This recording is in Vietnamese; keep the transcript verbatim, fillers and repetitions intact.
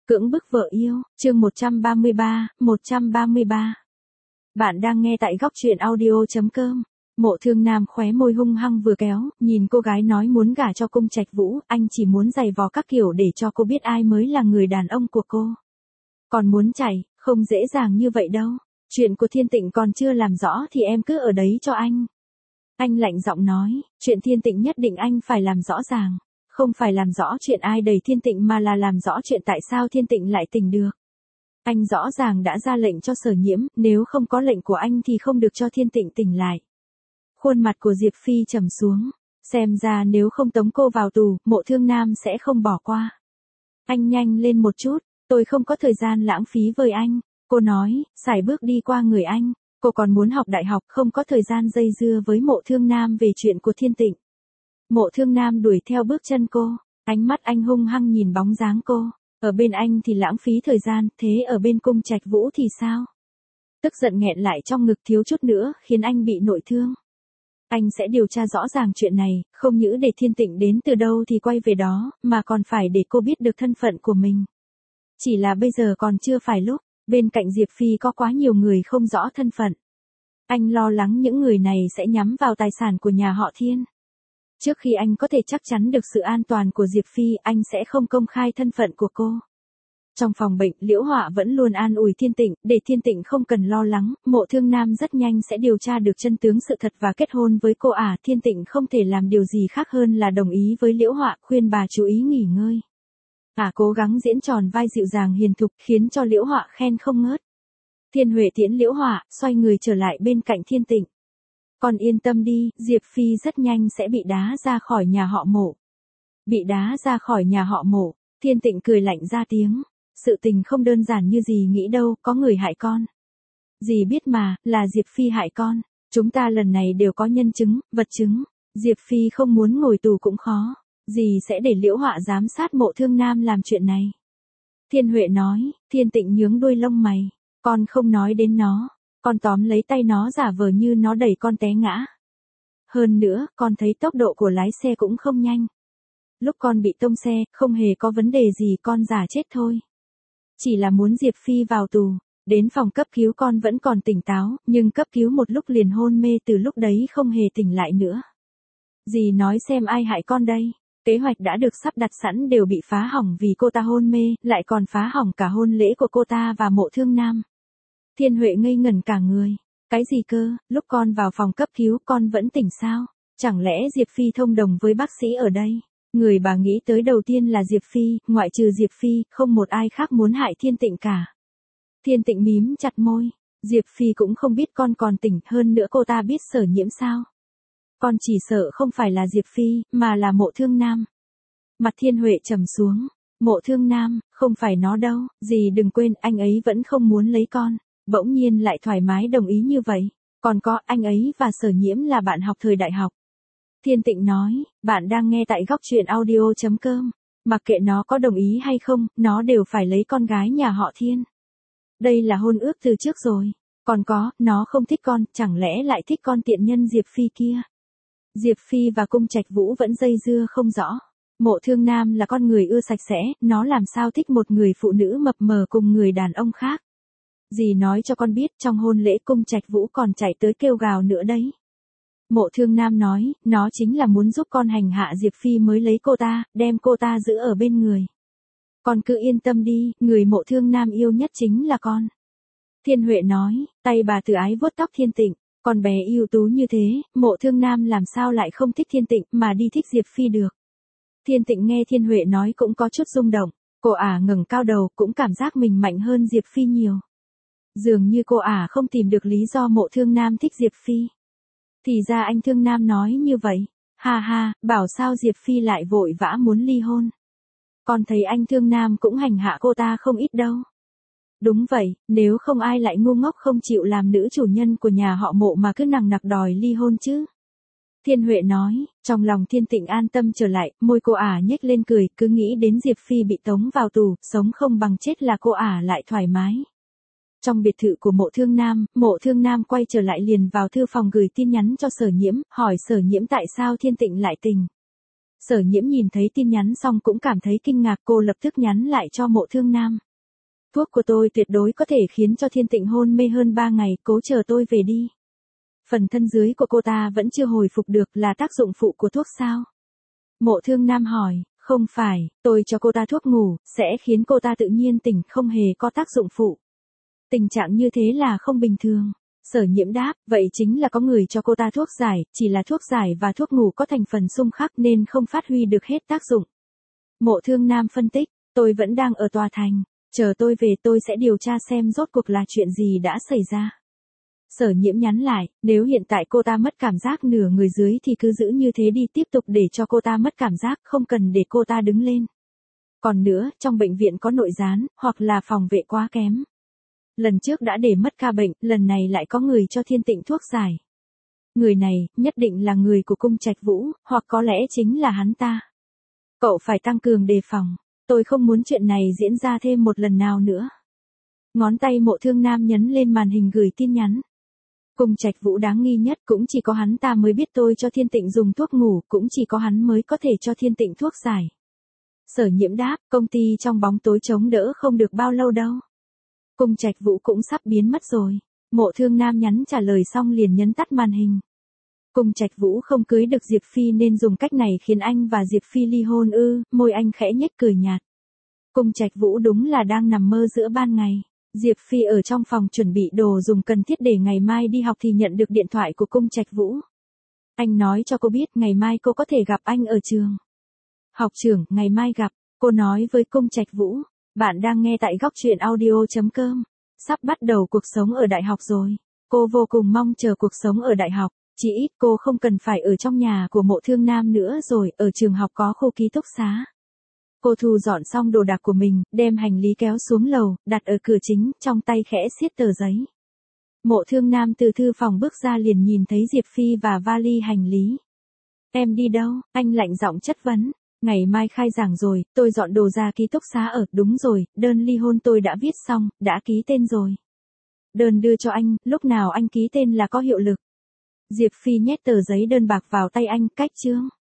Cưỡng bức vợ yêu, chương một trăm ba mươi ba, một trăm ba mươi ba. Bạn đang nghe tại góc truyện audio.com. Mộ Thương Nam khóe môi hung hăng vừa kéo, nhìn cô gái nói muốn gả cho Cung Trạch Vũ, anh chỉ muốn giày vò các kiểu để cho cô biết ai mới là người đàn ông của cô. Còn muốn chạy, không dễ dàng như vậy đâu. Chuyện của Thiên Tịnh còn chưa làm rõ thì em cứ ở đấy cho anh. Anh lạnh giọng nói, chuyện Thiên Tịnh nhất định anh phải làm rõ ràng. Không phải làm rõ chuyện ai đẩy Thiên Tịnh mà là làm rõ chuyện tại sao Thiên Tịnh lại tỉnh được. Anh rõ ràng đã ra lệnh cho Sở Nhiễm, nếu không có lệnh của anh thì không được cho Thiên Tịnh tỉnh lại. Khuôn mặt của Diệp Phi trầm xuống, xem ra nếu không tống cô vào tù, Mộ Thương Nam sẽ không bỏ qua. Anh nhanh lên một chút, tôi không có thời gian lãng phí với anh, cô nói, sải bước đi qua người anh, cô còn muốn học đại học, không có thời gian dây dưa với Mộ Thương Nam về chuyện của Thiên Tịnh. Mộ Thương Nam đuổi theo bước chân cô, ánh mắt anh hung hăng nhìn bóng dáng cô, ở bên anh thì lãng phí thời gian, thế ở bên Cung Trạch Vũ thì sao? Tức giận nghẹn lại trong ngực thiếu chút nữa, khiến anh bị nội thương. Anh sẽ điều tra rõ ràng chuyện này, không những để Thiên Tịnh đến từ đâu thì quay về đó, mà còn phải để cô biết được thân phận của mình. Chỉ là bây giờ còn chưa phải lúc, bên cạnh Diệp Phi có quá nhiều người không rõ thân phận. Anh lo lắng những người này sẽ nhắm vào tài sản của nhà họ Thiên. Trước khi anh có thể chắc chắn được sự an toàn của Diệp Phi, anh sẽ không công khai thân phận của cô. Trong phòng bệnh, Liễu Họa vẫn luôn an ủi Thiên Tịnh, để Thiên Tịnh không cần lo lắng, Mộ Thương Nam rất nhanh sẽ điều tra được chân tướng sự thật và kết hôn với cô ả. Thiên Tịnh không thể làm điều gì khác hơn là đồng ý với Liễu Họa, khuyên bà chú ý nghỉ ngơi. Ả cố gắng diễn tròn vai dịu dàng hiền thục, khiến cho Liễu Họa khen không ngớt. Thiên Huệ tiễn Liễu Họa, xoay người trở lại bên cạnh Thiên Tịnh. Con yên tâm đi, Diệp Phi rất nhanh sẽ bị đá ra khỏi nhà họ Mộ. Bị đá ra khỏi nhà họ Mộ, Thiên Tịnh cười lạnh ra tiếng. Sự tình không đơn giản như dì nghĩ đâu, có người hại con. Dì biết mà, là Diệp Phi hại con. Chúng ta lần này đều có nhân chứng, vật chứng. Diệp Phi không muốn ngồi tù cũng khó. Dì sẽ để Liễu Họa giám sát Mộ Thương Nam làm chuyện này. Thiên Huệ nói, Thiên Tịnh nhướng đuôi lông mày. Con không nói đến nó. Con tóm lấy tay nó giả vờ như nó đẩy con té ngã. Hơn nữa, con thấy tốc độ của lái xe cũng không nhanh. Lúc con bị tông xe, không hề có vấn đề gì, con giả chết thôi. Chỉ là muốn Diệp Phi vào tù. Đến phòng cấp cứu con vẫn còn tỉnh táo, nhưng cấp cứu một lúc liền hôn mê, từ lúc đấy không hề tỉnh lại nữa. Dì nói xem ai hại con đây. Kế hoạch đã được sắp đặt sẵn đều bị phá hỏng vì cô ta hôn mê, lại còn phá hỏng cả hôn lễ của cô ta và Mộ Thương Nam. Thiên Huệ ngây ngẩn cả người. Cái gì cơ, lúc con vào phòng cấp cứu con vẫn tỉnh sao? Chẳng lẽ Diệp Phi thông đồng với bác sĩ ở đây? Người bà nghĩ tới đầu tiên là Diệp Phi, ngoại trừ Diệp Phi, không một ai khác muốn hại Thiên Tịnh cả. Thiên Tịnh mím chặt môi. Diệp Phi cũng không biết con còn tỉnh, hơn nữa cô ta biết Sở Nhiễm sao? Con chỉ sợ không phải là Diệp Phi, mà là Mộ Thương Nam. Mặt Thiên Huệ trầm xuống. Mộ Thương Nam, không phải nó đâu, dì đừng quên anh ấy vẫn không muốn lấy con. Bỗng nhiên lại thoải mái đồng ý như vậy. Còn có, anh ấy và Sở Nhiễm là bạn học thời đại học. Thiên Tịnh nói, bạn đang nghe tại góc truyện audio.com. Mặc kệ nó có đồng ý hay không, nó đều phải lấy con gái nhà họ Thiên. Đây là hôn ước từ trước rồi. Còn có, nó không thích con, chẳng lẽ lại thích con tiện nhân Diệp Phi kia. Diệp Phi và Cung Trạch Vũ vẫn dây dưa không rõ. Mộ Thương Nam là con người ưa sạch sẽ, nó làm sao thích một người phụ nữ mập mờ cùng người đàn ông khác. Dì nói cho con biết trong hôn lễ Cung Trạch Vũ còn chạy tới kêu gào nữa đấy. Mộ Thương Nam nói, nó chính là muốn giúp con hành hạ Diệp Phi mới lấy cô ta, đem cô ta giữ ở bên người. Con cứ yên tâm đi, người Mộ Thương Nam yêu nhất chính là con. Thiên Huệ nói, tay bà từ ái vuốt tóc Thiên Tịnh, con bé ưu tú như thế, Mộ Thương Nam làm sao lại không thích Thiên Tịnh mà đi thích Diệp Phi được. Thiên Tịnh nghe Thiên Huệ nói cũng có chút rung động, cô ả ngẩng cao đầu cũng cảm giác mình mạnh hơn Diệp Phi nhiều. Dường như cô ả không tìm được lý do Mộ Thương Nam thích Diệp Phi. Thì ra anh Thương Nam nói như vậy. Ha ha, bảo sao Diệp Phi lại vội vã muốn ly hôn. Con thấy anh Thương Nam cũng hành hạ cô ta không ít đâu. Đúng vậy, nếu không ai lại ngu ngốc không chịu làm nữ chủ nhân của nhà họ Mộ mà cứ nằng nặc đòi ly hôn chứ. Thiên Huệ nói, trong lòng Thiên Tịnh an tâm trở lại, môi cô ả nhếch lên cười, cứ nghĩ đến Diệp Phi bị tống vào tù, sống không bằng chết là cô ả lại thoải mái. Trong biệt thự của Mộ Thương Nam, Mộ Thương Nam quay trở lại liền vào thư phòng gửi tin nhắn cho Sở Nhiễm, hỏi Sở Nhiễm tại sao Thiên Tịnh lại tình. Sở Nhiễm nhìn thấy tin nhắn xong cũng cảm thấy kinh ngạc, cô lập tức nhắn lại cho Mộ Thương Nam. Thuốc của tôi tuyệt đối có thể khiến cho Thiên Tịnh hôn mê hơn ba ngày, cố chờ tôi về đi. Phần thân dưới của cô ta vẫn chưa hồi phục được, là tác dụng phụ của thuốc sao? Mộ Thương Nam hỏi, không phải, tôi cho cô ta thuốc ngủ, sẽ khiến cô ta tự nhiên tỉnh, không hề có tác dụng phụ. Tình trạng như thế là không bình thường. Sở Nhiễm đáp, vậy chính là có người cho cô ta thuốc giải, chỉ là thuốc giải và thuốc ngủ có thành phần xung khắc nên không phát huy được hết tác dụng. Mộ Thương Nam phân tích, tôi vẫn đang ở tòa thành, chờ tôi về tôi sẽ điều tra xem rốt cuộc là chuyện gì đã xảy ra. Sở Nhiễm nhắn lại, nếu hiện tại cô ta mất cảm giác nửa người dưới thì cứ giữ như thế đi, tiếp tục để cho cô ta mất cảm giác, không cần để cô ta đứng lên. Còn nữa, trong bệnh viện có nội gián, hoặc là phòng vệ quá kém. Lần trước đã để mất ca bệnh, lần này lại có người cho Thiên Tịnh thuốc giải. Người này, nhất định là người của Cung Trạch Vũ, hoặc có lẽ chính là hắn ta. Cậu phải tăng cường đề phòng, tôi không muốn chuyện này diễn ra thêm một lần nào nữa. Ngón tay Mộ Thương Nam nhấn lên màn hình gửi tin nhắn. Cung Trạch Vũ đáng nghi nhất, cũng chỉ có hắn ta mới biết tôi cho Thiên Tịnh dùng thuốc ngủ, cũng chỉ có hắn mới có thể cho Thiên Tịnh thuốc giải. Sở Nhiễm đáp, công ty trong bóng tối chống đỡ không được bao lâu đâu. Cung Trạch Vũ cũng sắp biến mất rồi. Mộ Thương Nam nhắn trả lời xong liền nhấn tắt màn hình. Cung Trạch Vũ không cưới được Diệp Phi nên dùng cách này khiến anh và Diệp Phi ly hôn ư? Môi anh khẽ nhếch cười nhạt. Cung Trạch Vũ đúng là đang nằm mơ giữa ban ngày. Diệp Phi ở trong phòng chuẩn bị đồ dùng cần thiết để ngày mai đi học thì nhận được điện thoại của Cung Trạch Vũ. Anh nói cho cô biết ngày mai cô có thể gặp anh ở trường. Học trưởng, ngày mai gặp, cô nói với Cung Trạch Vũ. Bạn đang nghe tại góc truyện audio chấm com. Sắp bắt đầu cuộc sống ở đại học rồi. Cô vô cùng mong chờ cuộc sống ở đại học. Chỉ ít cô không cần phải ở trong nhà của Mộ Thương Nam nữa rồi, ở trường học có khu ký túc xá. Cô thu dọn xong đồ đạc của mình, đem hành lý kéo xuống lầu, đặt ở cửa chính, trong tay khẽ siết tờ giấy. Mộ Thương Nam từ thư phòng bước ra liền nhìn thấy Diệp Phi và vali hành lý. Em đi đâu? Anh lạnh giọng chất vấn. Ngày mai khai giảng rồi, tôi dọn đồ ra ký túc xá ở, đúng rồi, đơn ly hôn tôi đã viết xong, đã ký tên rồi. Đơn đưa cho anh, lúc nào anh ký tên là có hiệu lực. Diệp Phi nhét tờ giấy đơn bạc vào tay anh, cách chương.